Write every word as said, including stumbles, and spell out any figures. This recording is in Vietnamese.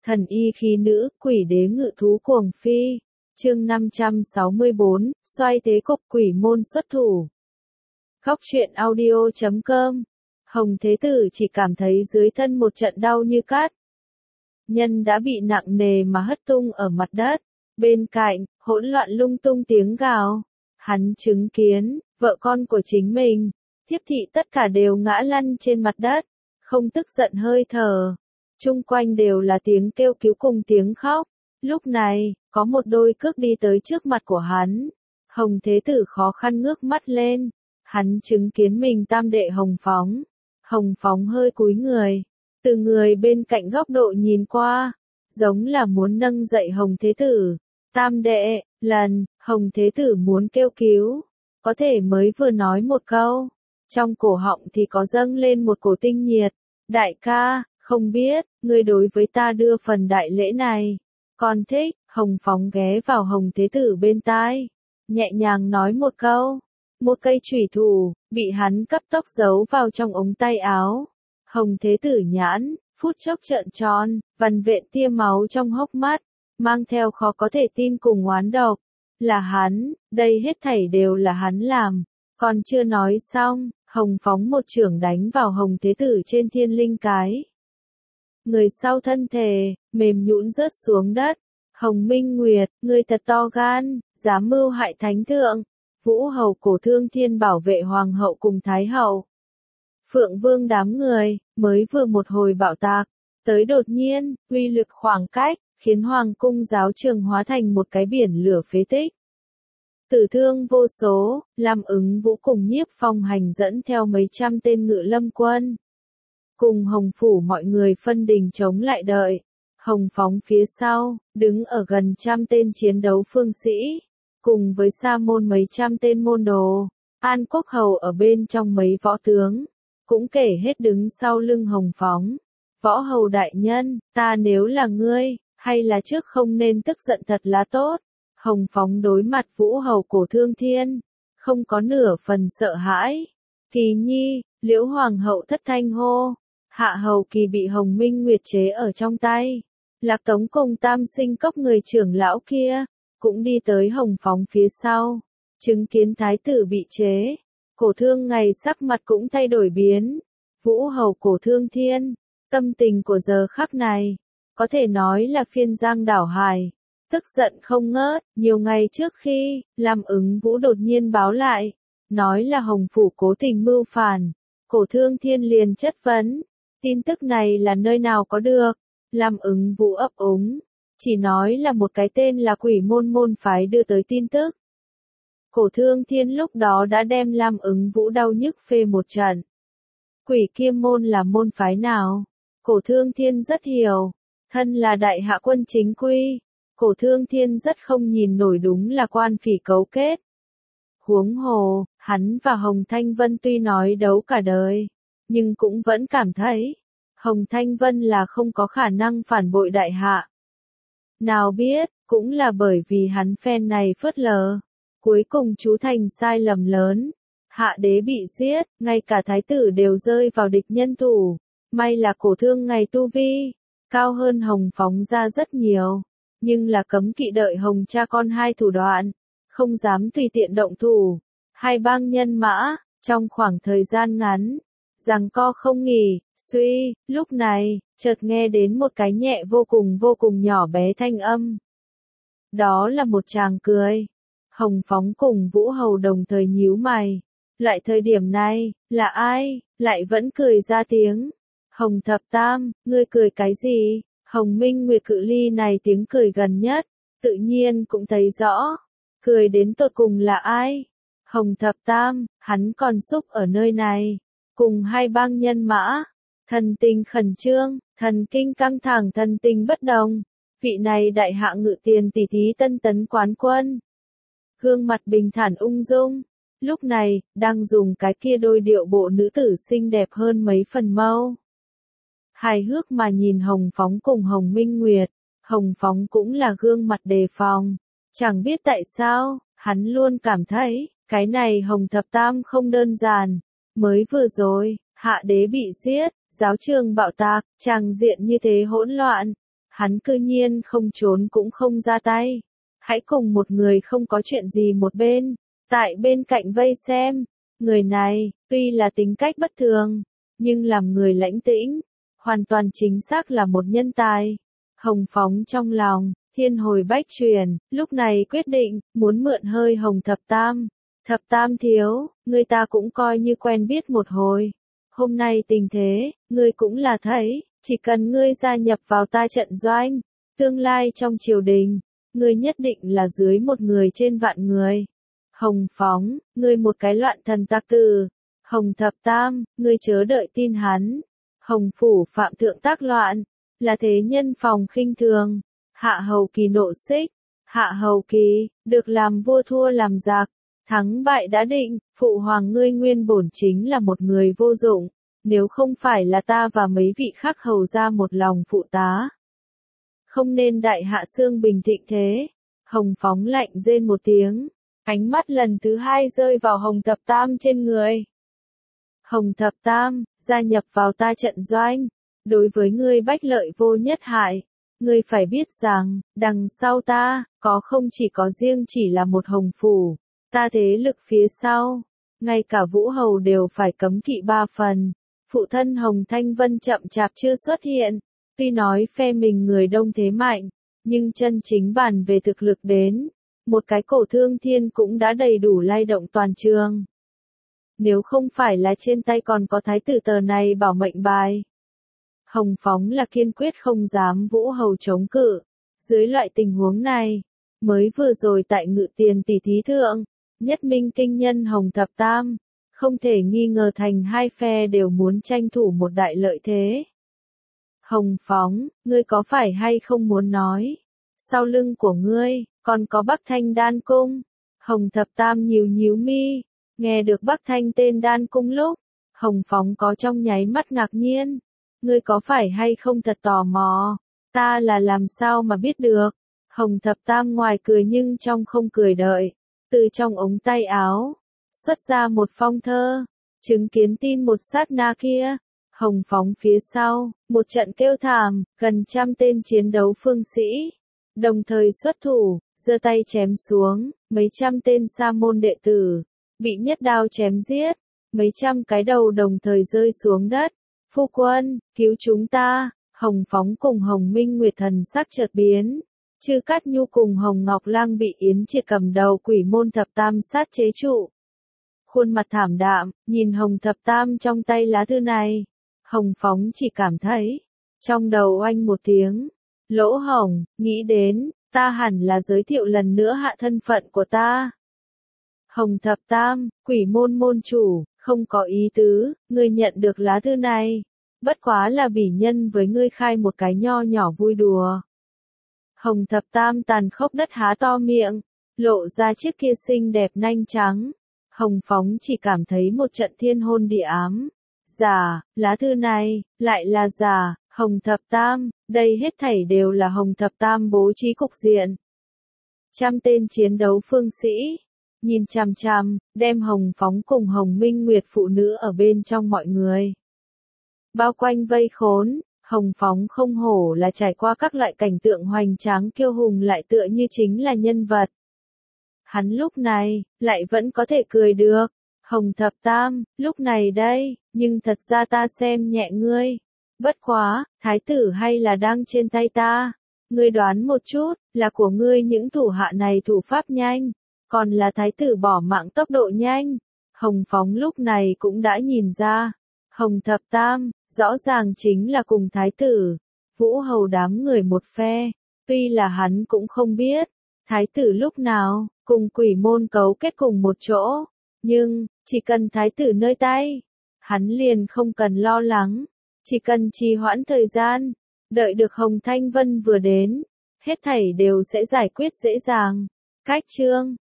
Thần y khí nữ, quỷ đế ngự thú cuồng phi. Chương năm trăm sáu mươi bốn, xoay thế cục quỷ môn xuất thủ. Góc truyện audio chấm com. Hồng Thế Tử chỉ cảm thấy dưới thân một trận đau như cắt. Nhân đã bị nặng nề mà hất tung ở mặt đất. Bên cạnh, hỗn loạn lung tung tiếng gào. Hắn chứng kiến, vợ con của chính mình, thiếp thị tất cả đều ngã lăn trên mặt đất, không tức giận hơi thở. Chung quanh đều là tiếng kêu cứu cùng tiếng khóc. Lúc này, có một đôi cước đi tới trước mặt của hắn. Hồng Thế Tử khó khăn ngước mắt lên. Hắn chứng kiến mình tam đệ Hồng Phóng. Hồng Phóng hơi cúi người. Từ người bên cạnh góc độ nhìn qua. Giống là muốn nâng dậy Hồng Thế Tử. Tam đệ, lần, Hồng Thế Tử muốn kêu cứu. Có thể mới vừa nói một câu. Trong cổ họng thì có dâng lên một cổ tinh nhiệt. Đại ca, không biết, ngươi đối với ta đưa phần đại lễ này. Con thích, Hồng Phóng ghé vào Hồng Thế Tử bên tai. Nhẹ nhàng nói một câu. Một cây chủy thủ, bị hắn cấp tốc giấu vào trong ống tay áo. Hồng Thế Tử nhãn, phút chốc trợn tròn, vằn vện tia máu trong hốc mắt, mang theo khó có thể tin cùng oán độc. Là hắn, đây hết thảy đều là hắn làm. Còn chưa nói xong, Hồng Phóng một chưởng đánh vào Hồng Thế Tử trên thiên linh cái. Người sau thân thể, mềm nhũn rớt xuống đất. Hồng Minh Nguyệt, ngươi thật to gan, dám mưu hại thánh thượng. Vũ Hầu Cổ Thương Thiên bảo vệ Hoàng hậu cùng Thái hậu. Phượng Vương đám người, mới vừa một hồi bạo tạc, tới đột nhiên, uy lực khoảng cách, khiến Hoàng cung giáo trường hóa thành một cái biển lửa phế tích. Tử thương vô số, Lam Ứng Vũ cùng Nhiếp Phong hành dẫn theo mấy trăm tên ngự lâm quân. Cùng Hồng Phủ mọi người phân đình chống lại đợi. Hồng Phóng phía sau, đứng ở gần trăm tên chiến đấu phương sĩ. Cùng với sa môn mấy trăm tên môn đồ. An Quốc Hầu ở bên trong mấy võ tướng. Cũng kể hết đứng sau lưng Hồng Phóng. Võ Hầu đại nhân, ta nếu là ngươi, hay là trước không nên tức giận thật là tốt. Hồng Phóng đối mặt Vũ Hầu Cổ Thương Thiên. Không có nửa phần sợ hãi. Kỳ nhi, Liễu Hoàng hậu thất thanh hô. Hạ Hầu Kỳ bị Hồng Minh Nguyệt chế ở trong tay. Lạc Tống cùng Tam Sinh Cốc người trưởng lão kia, cũng đi tới Hồng Phóng phía sau. Chứng kiến thái tử bị chế. Cổ Thương ngày sắc mặt cũng thay đổi biến. Vũ Hầu Cổ Thương Thiên. Tâm tình của giờ khắc này. Có thể nói là phiên giang đảo hải. Tức giận không ngớt. Nhiều ngày trước khi, Lam Ứng Vũ đột nhiên báo lại. Nói là Hồng Phủ cố tình mưu phản. Cổ Thương Thiên liền chất vấn. Tin tức này là nơi nào có được? Lam Ứng Vũ ấp úng. Chỉ nói là một cái tên là Quỷ Môn môn phái đưa tới tin tức. Cổ Thương Thiên lúc đó đã đem Lam Ứng Vũ đau nhức phê một trận. Quỷ kia môn là môn phái nào? Cổ Thương Thiên rất hiểu. Thân là đại hạ quân chính quy. Cổ Thương Thiên rất không nhìn nổi đúng là quan phỉ cấu kết. Huống hồ, hắn và Hồng Thanh Vân tuy nói đấu cả đời. Nhưng cũng vẫn cảm thấy. Hồng Thanh Vân là không có khả năng phản bội đại hạ. Nào biết, cũng là bởi vì hắn phen này phớt lờ. Cuối cùng chú thành sai lầm lớn. Hạ đế bị giết, ngay cả thái tử đều rơi vào địch nhân thủ. May là Cổ Thương ngày tu vi, cao hơn Hồng Phóng ra rất nhiều. Nhưng là cấm kỵ đợi Hồng cha con hai thủ đoạn. Không dám tùy tiện động thủ. Hai bang nhân mã, trong khoảng thời gian ngắn. Giằng co không nghỉ, suy, lúc này, chợt nghe đến một cái nhẹ vô cùng vô cùng nhỏ bé thanh âm. Đó là một chàng cười. Hồng Phóng cùng Vũ Hầu đồng thời nhíu mày. Lại thời điểm này, là ai, lại vẫn cười ra tiếng. Hồng Thập Tam, ngươi cười cái gì? Hồng Minh Nguyệt cự ly này tiếng cười gần nhất, tự nhiên cũng thấy rõ. Cười đến tột cùng là ai? Hồng Thập Tam, hắn còn xúc ở nơi này. Cùng hai bang nhân mã, thần tình khẩn trương, thần kinh căng thẳng, thần tình bất đồng. Vị này đại hạ ngự tiền tỷ thí tân tấn quán quân. Gương mặt bình thản ung dung, lúc này, đang dùng cái kia đôi điệu bộ nữ tử xinh đẹp hơn mấy phần mâu. Hài hước mà nhìn Hồng Phóng cùng Hồng Minh Nguyệt, Hồng Phóng cũng là gương mặt đề phòng. Chẳng biết tại sao, hắn luôn cảm thấy, cái này Hồng Thập Tam không đơn giản. Mới vừa rồi, hạ đế bị giết, giáo trường bạo tạc, tràng diện như thế hỗn loạn. Hắn cư nhiên không trốn cũng không ra tay. Hãy cùng một người không có chuyện gì một bên, tại bên cạnh vây xem. Người này, tuy là tính cách bất thường, nhưng làm người lãnh tĩnh, hoàn toàn chính xác là một nhân tài. Hồng Phóng trong lòng, thiên hồi bách chuyển, lúc này quyết định, muốn mượn hơi Hồng Thập Tam. Thập Tam thiếu, người ta cũng coi như quen biết một hồi. Hôm nay tình thế, ngươi cũng là thấy, chỉ cần ngươi gia nhập vào ta trận doanh, tương lai trong triều đình, ngươi nhất định là dưới một người trên vạn người. Hồng Phóng, ngươi một cái loạn thần tặc tử. Hồng Thập Tam, ngươi chớ đợi tin hắn. Hồng Phủ phạm thượng tác loạn, là thế nhân phòng khinh thường. Hạ hầu kỳ nộ xích. Hạ hầu kỳ, được làm vua thua làm giặc. Thắng bại đã định, phụ hoàng ngươi nguyên bổn chính là một người vô dụng. Nếu không phải là ta và mấy vị khác hầu ra một lòng phụ tá, không nên đại hạ xương bình thịnh thế. Hồng Phóng lạnh rên một tiếng, ánh mắt lần thứ hai rơi vào Hồng Thập Tam trên người. Hồng Thập Tam, gia nhập vào ta trận doanh, đối với ngươi bách lợi vô nhất hại. Ngươi phải biết rằng, đằng sau ta, có không chỉ có riêng chỉ là một Hồng Phủ, ta thế lực phía sau, ngay cả Vũ Hầu đều phải cấm kỵ ba phần. Phụ thân Hồng Thanh Vân chậm chạp chưa xuất hiện, tuy nói phe mình người đông thế mạnh, nhưng chân chính bàn về thực lực đến, một cái Cổ Thương Thiên cũng đã đầy đủ lay động toàn trường. Nếu không phải là trên tay còn có thái tử tờ này bảo mệnh bài, Hồng Phóng là kiên quyết không dám Vũ Hầu chống cự. Dưới loại tình huống này, mới vừa rồi tại Ngự Tiền tỷ thí thượng, nhất minh kinh nhân Hồng Thập Tam, không thể nghi ngờ thành hai phe đều muốn tranh thủ một đại lợi thế. Hồng Phóng, ngươi có phải hay không muốn nói, sau lưng của ngươi, còn có Bắc Thanh Đan Cung. Hồng Thập Tam nhíu nhíu mi, nghe được Bắc Thanh tên Đan Cung lúc, Hồng Phóng có trong nháy mắt ngạc nhiên. Ngươi có phải hay không thật tò mò, ta là làm sao mà biết được. Hồng Thập Tam ngoài cười nhưng trong không cười đợi, từ trong ống tay áo, xuất ra một phong thơ, chứng kiến tin một sát na kia. Hồng Phóng phía sau, một trận kêu thảm, gần trăm tên chiến đấu phương sĩ, đồng thời xuất thủ, giơ tay chém xuống, mấy trăm tên sa môn đệ tử, bị nhất đao chém giết, mấy trăm cái đầu đồng thời rơi xuống đất. Phu quân, cứu chúng ta. Hồng Phóng cùng Hồng Minh Nguyệt thần sắc chợt biến. Chư Cát Nhu cùng Hồng Ngọc Lang bị Yến Triệt cầm đầu quỷ môn Thập Tam sát chế trụ. Khuôn mặt thảm đạm, nhìn Hồng Thập Tam trong tay lá thư này. Hồng Phóng chỉ cảm thấy, trong đầu oanh một tiếng. Lỗ hổng, nghĩ đến, ta hẳn là giới thiệu lần nữa hạ thân phận của ta. Hồng Thập Tam, quỷ môn môn chủ, không có ý tứ, ngươi nhận được lá thư này. Bất quá là bỉ nhân với ngươi khai một cái nho nhỏ vui đùa. Hồng Thập Tam tàn khốc đất há to miệng, lộ ra chiếc kia xinh đẹp nanh trắng. Hồng Phóng chỉ cảm thấy một trận thiên hôn địa ám. Giả, lá thư này, lại là giả. Hồng Thập Tam, đây hết thảy đều là Hồng Thập Tam bố trí cục diện. Trăm tên chiến đấu phương sĩ, nhìn chằm chằm, đem Hồng Phóng cùng Hồng Minh Nguyệt phụ nữ ở bên trong mọi người. Bao quanh vây khốn, Hồng Phóng không hổ là trải qua các loại cảnh tượng hoành tráng kiêu hùng lại tựa như chính là nhân vật. Hắn lúc này, lại vẫn có thể cười được. Hồng Thập Tam, lúc này đây, nhưng thật ra ta xem nhẹ ngươi. Bất quá, thái tử hay là đang trên tay ta. Ngươi đoán một chút, là của ngươi những thủ hạ này thủ pháp nhanh, còn là thái tử bỏ mạng tốc độ nhanh. Hồng Phóng lúc này cũng đã nhìn ra. Hồng Thập Tam, rõ ràng chính là cùng thái tử, Vũ Hầu đám người một phe. Tuy là hắn cũng không biết, thái tử lúc nào, cùng quỷ môn cấu kết cùng một chỗ. Nhưng, chỉ cần thái tử nơi tay, hắn liền không cần lo lắng. Chỉ cần trì hoãn thời gian, đợi được Hồng Thanh Vân vừa đến, hết thảy đều sẽ giải quyết dễ dàng. Cách chương